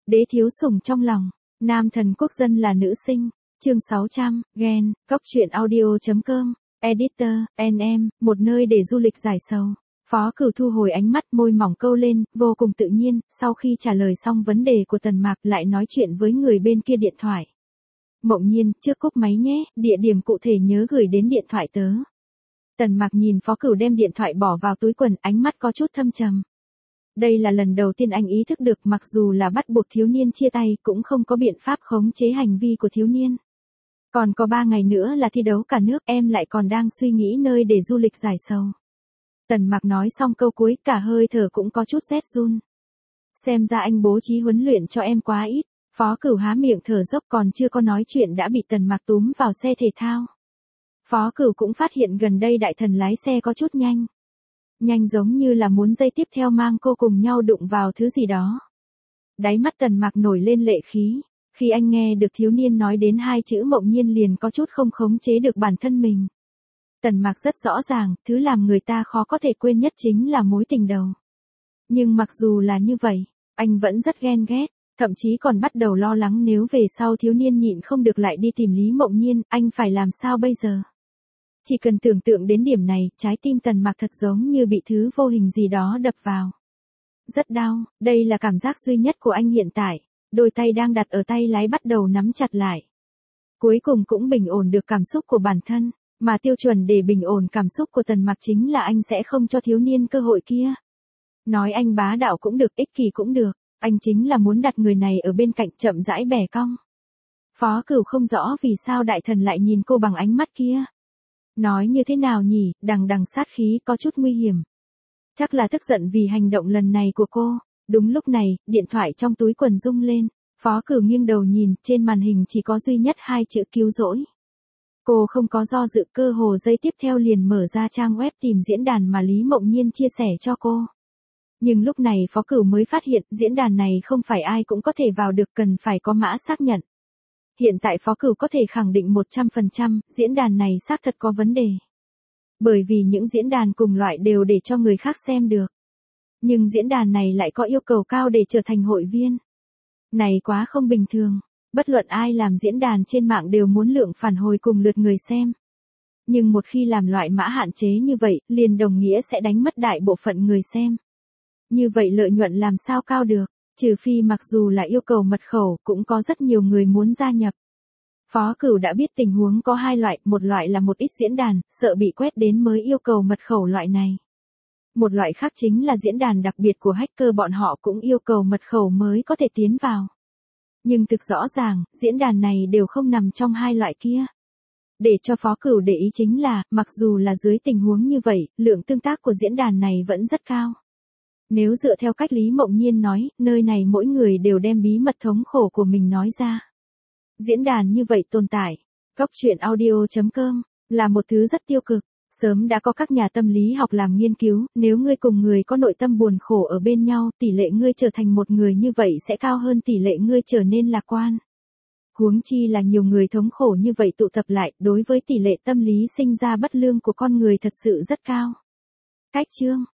Đế thiếu sủng trong lòng, nam thần quốc dân là nữ sinh, chương 600, ghen, góc truyện audio.com, editor, NM, một nơi để du lịch giải sầu. Phó Cửu thu hồi ánh mắt, môi mỏng câu lên, vô cùng tự nhiên, sau khi trả lời xong vấn đề của Tần Mạc lại nói chuyện với người bên kia điện thoại. Mộng Nhiên, trước cúp máy nhé, địa điểm cụ thể nhớ gửi đến điện thoại tớ. Tần Mạc nhìn Phó Cửu đem điện thoại bỏ vào túi quần, ánh mắt có chút thâm trầm. Đây là lần đầu tiên anh ý thức được mặc dù là bắt buộc thiếu niên chia tay cũng không có biện pháp khống chế hành vi của thiếu niên. Còn có 3 ngày nữa là thi đấu cả nước, em lại còn đang suy nghĩ nơi để du lịch giải sầu. Tần Mạc nói xong câu cuối, cả hơi thở cũng có chút rét run. Xem ra anh bố trí huấn luyện cho em quá ít. Phó Cửu há miệng thở dốc, còn chưa có nói chuyện đã bị Tần Mạc túm vào xe thể thao. Phó Cửu cũng phát hiện gần đây đại thần lái xe có chút nhanh. Nhanh giống như là muốn giây tiếp theo mang cô cùng nhau đụng vào thứ gì đó. Đáy mắt Tần Mạc nổi lên lệ khí. Khi anh nghe được thiếu niên nói đến 2 chữ Mộng Nhiên liền có chút không khống chế được bản thân mình. Tần Mạc rất rõ ràng, thứ làm người ta khó có thể quên nhất chính là mối tình đầu. Nhưng mặc dù là như vậy, anh vẫn rất ghen ghét, thậm chí còn bắt đầu lo lắng nếu về sau thiếu niên nhịn không được lại đi tìm Lý Mộng Nhiên, anh phải làm sao bây giờ? Chỉ cần tưởng tượng đến điểm này, trái tim Tần Mạc thật giống như bị thứ vô hình gì đó đập vào. Rất đau, đây là cảm giác duy nhất của anh hiện tại, đôi tay đang đặt ở tay lái bắt đầu nắm chặt lại. Cuối cùng cũng bình ổn được cảm xúc của bản thân, mà tiêu chuẩn để bình ổn cảm xúc của Tần Mạc chính là anh sẽ không cho thiếu niên cơ hội kia. Nói anh bá đạo cũng được, ích kỷ cũng được, anh chính là muốn đặt người này ở bên cạnh chậm rãi bẻ cong. Phó Cửu không rõ vì sao đại thần lại nhìn cô bằng ánh mắt kia. Nói như thế nào nhỉ, đằng đằng sát khí có chút nguy hiểm. Chắc là tức giận vì hành động lần này của cô. Đúng lúc này, điện thoại trong túi quần rung lên. Phó Cửu nghiêng đầu nhìn, trên màn hình chỉ có duy nhất 2 chữ cứu rỗi. Cô không có do dự, cơ hồ giây tiếp theo liền mở ra trang web tìm diễn đàn mà Lý Mộng Nhiên chia sẻ cho cô. Nhưng lúc này Phó Cửu mới phát hiện diễn đàn này không phải ai cũng có thể vào được, cần phải có mã xác nhận. Hiện tại Phó Cửu có thể khẳng định 100%, diễn đàn này xác thật có vấn đề. Bởi vì những diễn đàn cùng loại đều để cho người khác xem được. Nhưng diễn đàn này lại có yêu cầu cao để trở thành hội viên. Này quá không bình thường. Bất luận ai làm diễn đàn trên mạng đều muốn lượng phản hồi cùng lượt người xem. Nhưng một khi làm loại mã hạn chế như vậy, liền đồng nghĩa sẽ đánh mất đại bộ phận người xem. Như vậy lợi nhuận làm sao cao được, trừ phi mặc dù là yêu cầu mật khẩu cũng có rất nhiều người muốn gia nhập. Phó Cửu đã biết tình huống có 2 loại, một loại là một ít diễn đàn, sợ bị quét đến mới yêu cầu mật khẩu loại này. Một loại khác chính là diễn đàn đặc biệt của hacker, bọn họ cũng yêu cầu mật khẩu mới có thể tiến vào. Nhưng thực rõ ràng, diễn đàn này đều không nằm trong 2 loại kia. Để cho Phó Cửu để ý chính là, mặc dù là dưới tình huống như vậy, lượng tương tác của diễn đàn này vẫn rất cao. Nếu dựa theo cách Lý Mộng Nhiên nói, nơi này mỗi người đều đem bí mật thống khổ của mình nói ra. Diễn đàn như vậy tồn tại, góc truyện audio.com, là một thứ rất tiêu cực. Sớm đã có các nhà tâm lý học làm nghiên cứu, nếu ngươi cùng người có nội tâm buồn khổ ở bên nhau, tỷ lệ ngươi trở thành một người như vậy sẽ cao hơn tỷ lệ ngươi trở nên lạc quan. Huống chi là nhiều người thống khổ như vậy tụ tập lại, đối với tỷ lệ tâm lý sinh ra bất lương của con người thật sự rất cao. Cách chương